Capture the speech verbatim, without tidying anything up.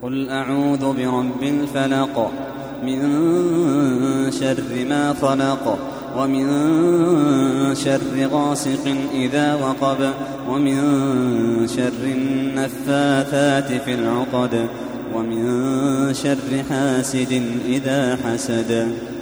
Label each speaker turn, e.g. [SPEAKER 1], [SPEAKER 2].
[SPEAKER 1] قل أعوذ برب الفلق من شر ما خلق ومن شر غاسق إذا وقب ومن شر النفاثات في العقد ومن شر حاسد إذا حسد.